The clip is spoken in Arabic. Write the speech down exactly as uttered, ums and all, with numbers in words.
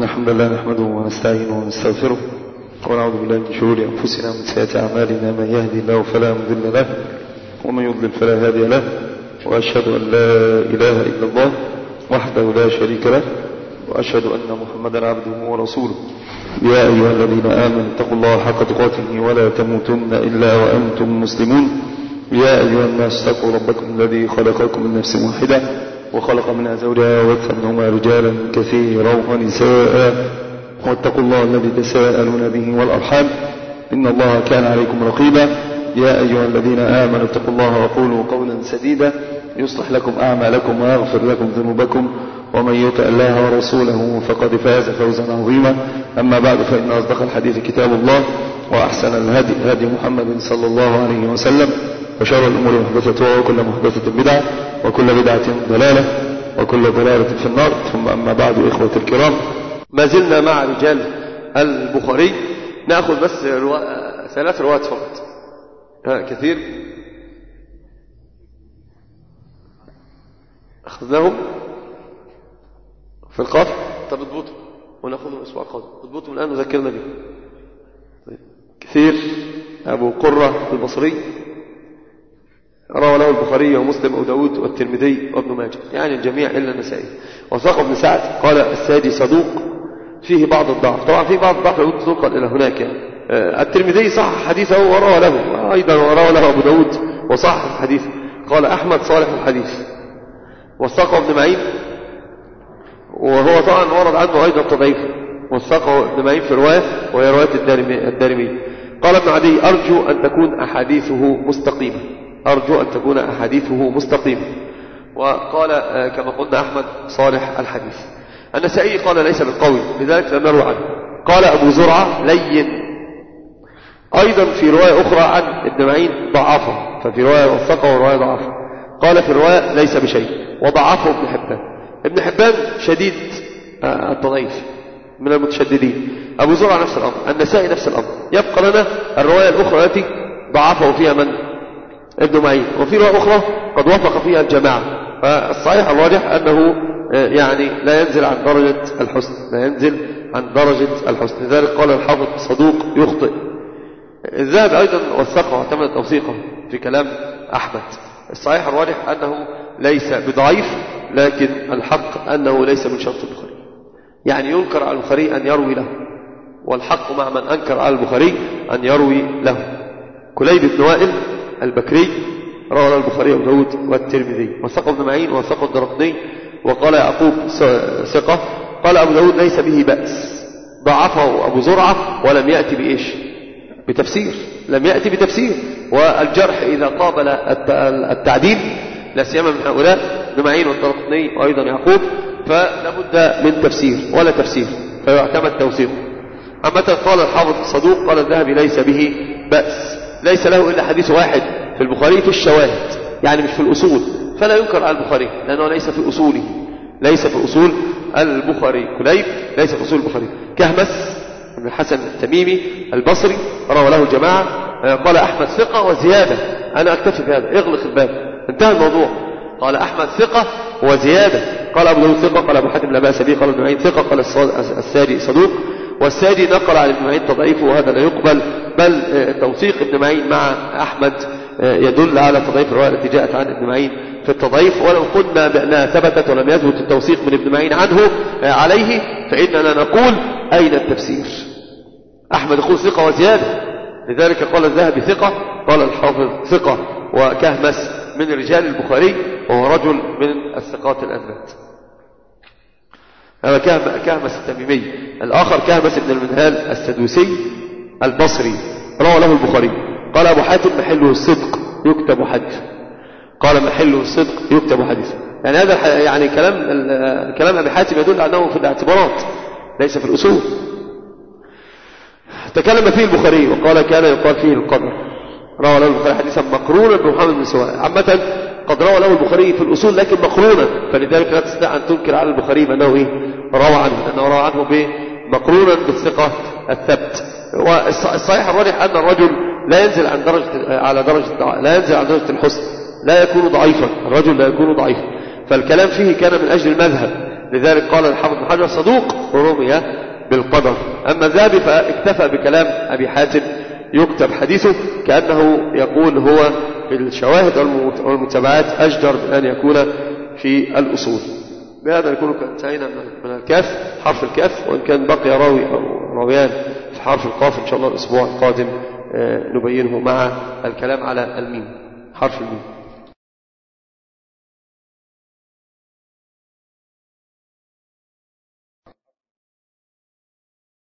الحمد لله نحمده ونستعينه ونستغفره ونعوذ بالله من شرور أنفسنا ومن سيئات أعمالنا. من يهدي الله فلا مضل له ومن يضلل فلا هادي له، وأشهد أن لا إله إلا الله وحده لا شريك له، وأشهد أن محمدا عبده ورسوله. يا أيها الذين آمنوا اتقوا الله حق تقاته ولا تموتن إلا وأنتم مسلمون. يا أيها الناس اتقوا ربكم الذي خلقكم من نفس واحدة وخلق منها زوجها وبث منهما رجالا كثيرا ونساء، واتقوا الله الذي تساءلون به والأرحام إن الله كان عليكم رقيبا. يا أيها الذين آمنوا اتقوا الله وقولوا قولا سديدا يصلح لكم أعمالكم ويغفر لكم ذنوبكم، ومن يطع الله ورسوله فقد فاز فوزا عظيما. أما بعد، فإن أصدق الحديث كتاب الله، وأحسن الهدي هدي محمد صلى الله عليه وسلم، وشر الأمور محدثتها وكل محدثة بدعة وكل بدعة ضلالة وكل ضلالة في النار. ثم أما بعد، إخوة الكرام، ما زلنا مع رجال البخاري. نأخذ بس روا... ثلاث روايات فقط. كثير أخذناهم في القاف. طب اضبطوا ونأخذهم الأسبوع القادم. اضبطوا الآن وذكرنا به. كثير أبو قرة البصري روى له البخاري ومسلم وداود والترمذي وابن ماجه، يعني الجميع إلا النسائي. وثق ابن سعد قال السادي صدوق فيه بعض الضعف. طبعا فيه بعض الضعف يقول صدوقا إلى هناك. يعني الترمذي صح حديثه وروى له أيضا، وروى له أبو داود وصح الحديث. قال أحمد صالح الحديث. وثقه ابن معين، وهو طبعا ورد عنه أيضا تضعيف. وثقه ابن معين في رواية وهي رواية الدارمي. قال ابن عدي أرجو أن تكون أحاديثه مستقيمة، أرجو أن تكون أحاديثه مستقيمة. وقال كما قلنا أحمد صالح الحديث. النسائي قال ليس بالقوي، لذلك لم نروي عنه. قال أبو زرعة لين. أيضا في رواية أخرى عن ابن معين ضعفه، ففي رواية وثقه ورواية ضعفه. قال في الرواية ليس بشيء، وضعفه ابن حبان. ابن حبان شديد التضعيف من المتشددين. أبو زرعة نفس الأمر، النسائي نفس الأمر. يبقى لنا الرواية الأخرى التي ضعفه فيها من؟ ابن معين. وفي رواية أخرى قد وافق فيها الجماعة. فالصحيح الواضح أنه يعني لا ينزل عن درجة الحسن، لا ينزل عن درجة الحسن. لذلك قال الحافظ صدوق يخطئ. الذهبي أيضا وثقه واعتمد توثيقه في كلام أحمد. الصحيح الواضح أنه ليس بضعيف، لكن الحق أنه ليس من شرط البخاري. يعني ينكر على البخاري أن يروي له، والحق مع من أنكر على البخاري أن يروي له. كليب بن وائل البكري روى البخاري وابو داود والترمذي. وثقه ابن معين وثقه الدرقطني. وقال يعقوب ثقة. قال أبو داود ليس به بأس. ضعفه أبو زرعة ولم يأتي بإيش؟ بتفسير، لم يأتي بتفسير. والجرح إذا قابل التعديل لا سيما من هؤلاء ابن معين والدرقطني وأيضا يعقوب، فلا بد من تفسير ولا تفسير، فيعتمد توثيقه. عامة قال الحافظ الصدوق قال الذهبي ليس به بأس. ليس له إلا حديث واحد في البخاري في الشواهد، يعني مش في الأصول، فلا ينكر على البخاري لأنه ليس في أصوله، ليس في أصول البخاري. كليب ليس في أصول البخاري. كهمس بن الحسن التميمي البصري روى له الجماعة. قال أحمد ثقة وزيادة. أنا أكتفي بهذا، اغلق الباب، انتهى الموضوع. قال أحمد ثقة وزيادة. قال أبو داود ثقة. قال أبو حاتم لا بأس به. قال ابن معين ثقة. قال السادي صدوق. والسادي نقل على ابن معين تضعيفه، وهذا لا يقبل، بل توثيق ابن معين مع أحمد يدل على تضعيف الرواية التي جاءت عن ابن معين في التضعيف. ولو قلنا بأنها ثبتت ولم يثبت التوثيق من ابن معين عنه عليه، فإننا نقول أين التفسير؟ أحمد يقول ثقة وزيادة، لذلك قال الذهبي ثقة، قال الحافظ ثقة. وكهمس من رجال البخاري وهو رجل من الثقات الأثبات. هذا كهمس التميمي. الآخر كهمس بن المنهال السدوسي البصري روى له البخاري. قال أبو حاتم محله الصدق يكتب حديث. قال محله الصدق يكتب حديث. يعني هذا يعني كلام كلام أبي حاتم يدل أنه في الاعتبارات ليس في الأصول. تكلم فيه البخاري وقال كان يقال فيه القدر. روى له البخاري حديثا مقرونا بمحمد بن سواء. عامة قد روى له البخاري في الأصول لكن مقرونا، فلذلك لا تستطيع أن تنكر على البخاري بأنه إيه؟ روى عنه، لأنه روى عنه مقرونا بالثقة الثبت. والصحيح الراجح أن الرجل لا ينزل عن درجة على درجة لا ينزل عن درجة الحسن، لا يكون ضعيفا، الرجل لا يكون ضعيفا. فالكلام فيه كان من أجل المذهب، لذلك قال الحافظ بن حجر صدوق رمي بالقدر. أما الذهبي فاكتفى بكلام أبي حاتم يكتب حديثه، كأنه يقول هو في الشواهد والمتابعات أجدر من أن يكون في الأصول. بهذا يكون قد انتهينا من الكاف، حرف الكاف، وإن كان بقي راوي أو راويان في حرف القاف إن شاء الله الأسبوع القادم نبينه مع الكلام على الميم، حرف الميم.